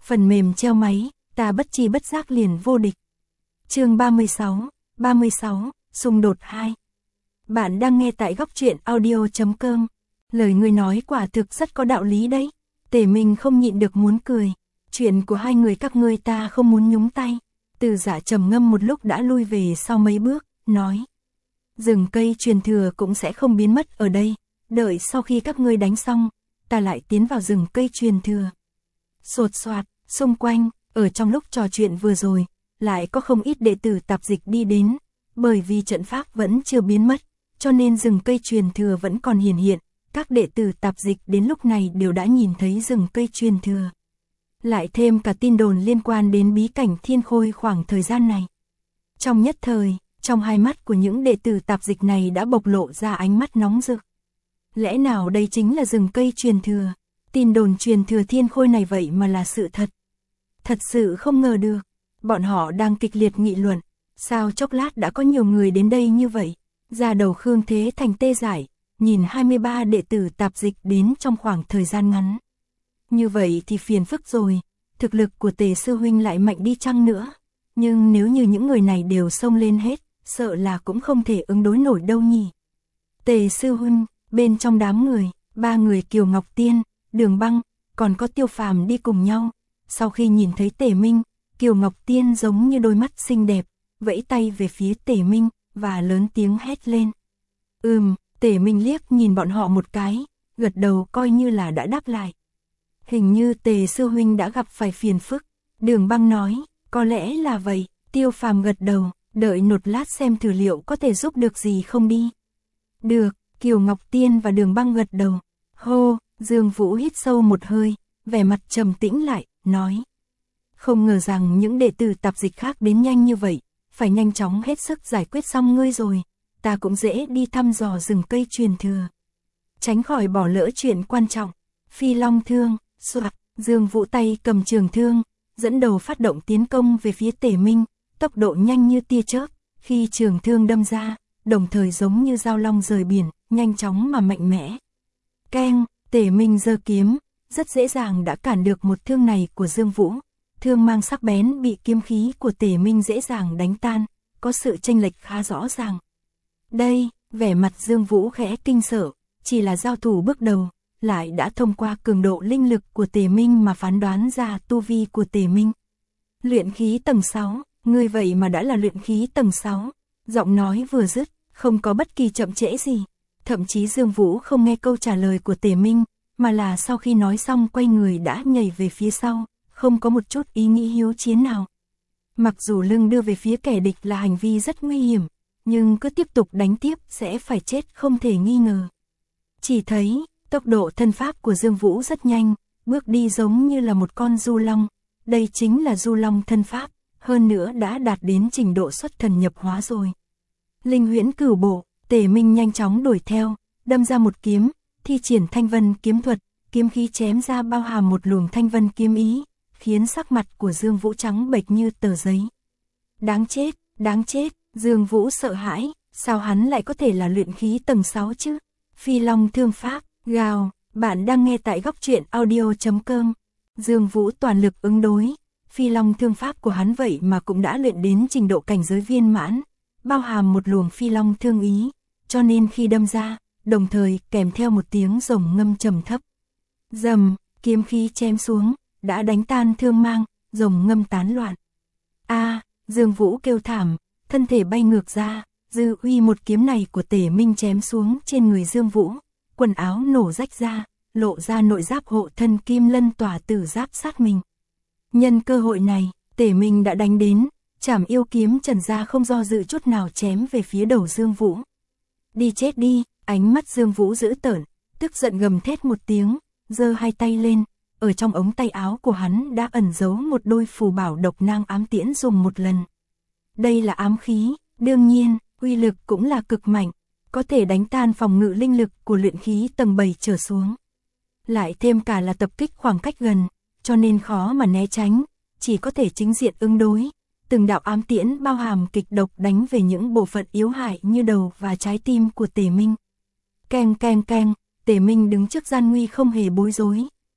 phần mềm treo máy, ta bất chi bất giác liền vô địch. Chương 36, xung đột 2. Bạn đang nghe tại góc truyện audio.com. Lời ngươi nói quả thực rất có đạo lý đấy. Tề Minh không nhịn được muốn cười. Chuyện của hai người các ngươi ta không muốn nhúng tay. Từ Giả trầm ngâm một lúc đã lui về sau mấy bước, nói: rừng cây truyền thừa cũng sẽ không biến mất ở đây, đợi sau khi các ngươi đánh xong, ta lại tiến vào rừng cây truyền thừa. Sột soạt, xung quanh, ở trong lúc trò chuyện vừa rồi, lại có không ít đệ tử tạp dịch đi đến, bởi vì trận pháp vẫn chưa biến mất, cho nên rừng cây truyền thừa vẫn còn hiển hiện, các đệ tử tạp dịch đến lúc này đều đã nhìn thấy rừng cây truyền thừa. Lại thêm cả tin đồn liên quan đến bí cảnh thiên khôi khoảng thời gian này. Trong nhất thời, trong hai mắt của những đệ tử tạp dịch này đã bộc lộ ra ánh mắt nóng rực. Lẽ nào đây chính là rừng cây truyền thừa? Tin đồn truyền thừa thiên khôi này vậy mà là sự thật. Thật sự không ngờ được. Bọn họ đang kịch liệt nghị luận. Sao chốc lát đã có nhiều người đến đây như vậy? Ra đầu Khương Thế Thành tê dại, nhìn 23 đệ tử tạp dịch đến trong khoảng thời gian ngắn. Như vậy thì phiền phức rồi. Thực lực của Tề sư huynh lại mạnh đi chăng nữa? Nhưng nếu như những người này đều xông lên hết, sợ là cũng không thể ứng đối nổi đâu nhỉ. Tề sư huynh, bên trong đám người, 3 người Kiều Ngọc Tiên, Đường Băng, còn có Tiêu Phàm đi cùng nhau. Sau khi nhìn thấy Tề Minh, Kiều Ngọc Tiên giống như đôi mắt xinh đẹp, vẫy tay về phía Tề Minh, và lớn tiếng hét lên. Tề Minh liếc nhìn bọn họ một cái, gật đầu coi như là đã đáp lại. Hình như Tề sư huynh đã gặp phải phiền phức. Đường Băng nói, có lẽ là vậy. Tiêu Phàm gật đầu, đợi một lát xem thử liệu có thể giúp được gì không đi. Được, Kiều Ngọc Tiên và Đường Băng gật đầu. Hô, Dương Vũ hít sâu một hơi, vẻ mặt trầm tĩnh lại, nói. Không ngờ rằng những đệ tử tạp dịch khác đến nhanh như vậy, phải nhanh chóng hết sức giải quyết xong ngươi rồi. Ta cũng dễ đi thăm dò rừng cây truyền thừa. Tránh khỏi bỏ lỡ chuyện quan trọng. Phi Long thương, soạt, Dương Vũ tay cầm trường thương, dẫn đầu phát động tiến công về phía Tề Minh, tốc độ nhanh như tia chớp, khi trường thương đâm ra, đồng thời giống như dao long rời biển, nhanh chóng mà mạnh mẽ. Keng, Tề Minh giơ kiếm, rất dễ dàng đã cản được một thương này của Dương Vũ. Thương mang sắc bén bị kiếm khí của Tề Minh dễ dàng đánh tan, có sự chênh lệch khá rõ ràng. Đây, vẻ mặt Dương Vũ khẽ kinh sợ, chỉ là giao thủ bước đầu, lại đã thông qua cường độ linh lực của Tề Minh mà phán đoán ra tu vi của Tề Minh. Luyện khí tầng 6, ngươi vậy mà đã là luyện khí tầng 6. Giọng nói vừa dứt, không có bất kỳ chậm trễ gì. Thậm chí Dương Vũ không nghe câu trả lời của Tề Minh, mà là sau khi nói xong quay người đã nhảy về phía sau, không có một chút ý nghĩ hiếu chiến nào. Mặc dù lưng đưa về phía kẻ địch là hành vi rất nguy hiểm, nhưng cứ tiếp tục đánh tiếp sẽ phải chết không thể nghi ngờ. Chỉ thấy, tốc độ thân pháp của Dương Vũ rất nhanh, bước đi giống như là một con du long. Đây chính là du long thân pháp, hơn nữa đã đạt đến trình độ xuất thần nhập hóa rồi. Linh huyễn cửu bộ, Tề Minh nhanh chóng đuổi theo, đâm ra một kiếm, thi triển thanh vân kiếm thuật, kiếm khí chém ra bao hàm một luồng thanh vân kiếm ý, khiến sắc mặt của Dương Vũ trắng bệch như tờ giấy. Đáng chết, Dương Vũ sợ hãi, sao hắn lại có thể là luyện khí tầng 6 chứ? Phi Long thương pháp, gào, bạn đang nghe tại góc truyện audio.com. Dương Vũ toàn lực ứng đối, Phi Long thương pháp của hắn vậy mà cũng đã luyện đến trình độ cảnh giới viên mãn, bao hàm một luồng Phi Long thương ý, cho nên khi đâm ra, đồng thời kèm theo một tiếng rồng ngâm trầm thấp. Rầm, kiếm khí chém xuống, đã đánh tan thương mang, rồng ngâm tán loạn. Dương Vũ kêu thảm, thân thể bay ngược ra, dư uy một kiếm này của Tề Minh chém xuống trên người Dương Vũ, quần áo nổ rách ra, lộ ra nội giáp hộ thân kim lân tỏa tử giáp sát mình. Nhân cơ hội này, Tề Minh đã đánh đến, chảm yêu kiếm trần ra không do dự chút nào chém về phía đầu Dương Vũ. Đi chết đi, ánh mắt Dương Vũ dữ tợn, tức giận gầm thét một tiếng, giơ hai tay lên, ở trong ống tay áo của hắn đã ẩn giấu một đôi phù bảo độc nang ám tiễn dùng một lần. Đây là ám khí, đương nhiên, uy lực cũng là cực mạnh, có thể đánh tan phòng ngự linh lực của luyện khí tầng 7 trở xuống. Lại thêm cả là tập kích khoảng cách gần, cho nên khó mà né tránh, chỉ có thể chính diện ứng đối. Từng đạo ám tiễn bao hàm kịch độc đánh về những bộ phận yếu hại như đầu và trái tim của Tề Minh. Keng keng keng, Tề Minh đứng trước gian nguy không hề bối rối,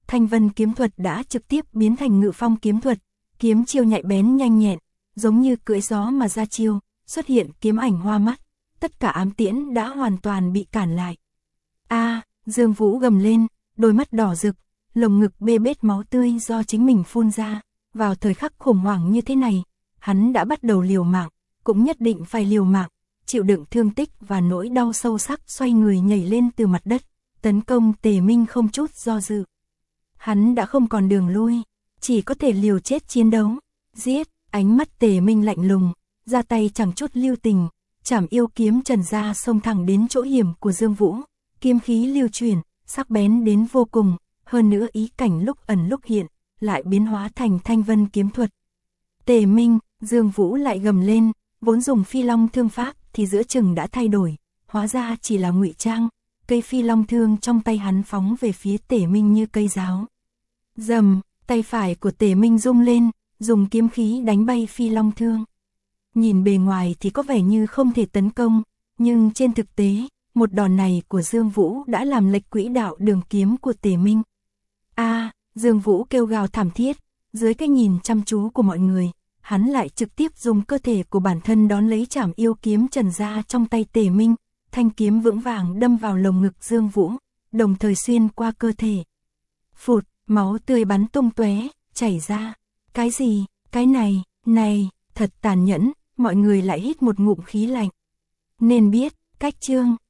Thanh vân kiếm thuật đã trực tiếp biến thành ngự phong kiếm thuật, kiếm chiêu nhạy bén nhanh nhẹn, giống như cưỡi gió mà ra chiêu, xuất hiện kiếm ảnh hoa mắt, tất cả ám tiễn đã hoàn toàn bị cản lại. Dương Vũ gầm lên, đôi mắt đỏ rực, lồng ngực bê bết máu tươi do chính mình phun ra, vào thời khắc khủng hoảng như thế này, hắn đã bắt đầu liều mạng, cũng nhất định phải liều mạng, chịu đựng thương tích và nỗi đau sâu sắc, xoay người nhảy lên từ mặt đất, tấn công Tề Minh không chút do dự. Hắn đã không còn đường lui, chỉ có thể liều chết chiến đấu, giết. Ánh mắt Tề Minh lạnh lùng, ra tay chẳng chút lưu tình, chảm yêu kiếm trần ra xông thẳng đến chỗ hiểm của Dương Vũ, kiếm khí lưu chuyển, sắc bén đến vô cùng, hơn nữa ý cảnh lúc ẩn lúc hiện, lại biến hóa thành thanh vân kiếm thuật. Tề Minh, Dương Vũ lại gầm lên, vốn dùng phi long thương pháp thì giữa chừng đã thay đổi, hóa ra chỉ là ngụy trang, cây phi long thương trong tay hắn phóng về phía Tề Minh như cây giáo. Rầm, tay phải của Tề Minh rung lên, dùng kiếm khí đánh bay phi long thương. Nhìn bề ngoài thì có vẻ như không thể tấn công, nhưng trên thực tế, một đòn này của Dương Vũ đã làm lệch quỹ đạo đường kiếm của Tề Minh. Dương Vũ kêu gào thảm thiết, dưới cái nhìn chăm chú của mọi người, hắn lại trực tiếp dùng cơ thể của bản thân đón lấy chảm yêu kiếm trần ra trong tay Tề Minh, thanh kiếm vững vàng đâm vào lồng ngực Dương Vũ, đồng thời xuyên qua cơ thể. Phụt, máu tươi bắn tung tóe, chảy ra. Cái gì, cái này, thật tàn nhẫn, mọi người lại hít một ngụm khí lạnh. Nên biết, cách chương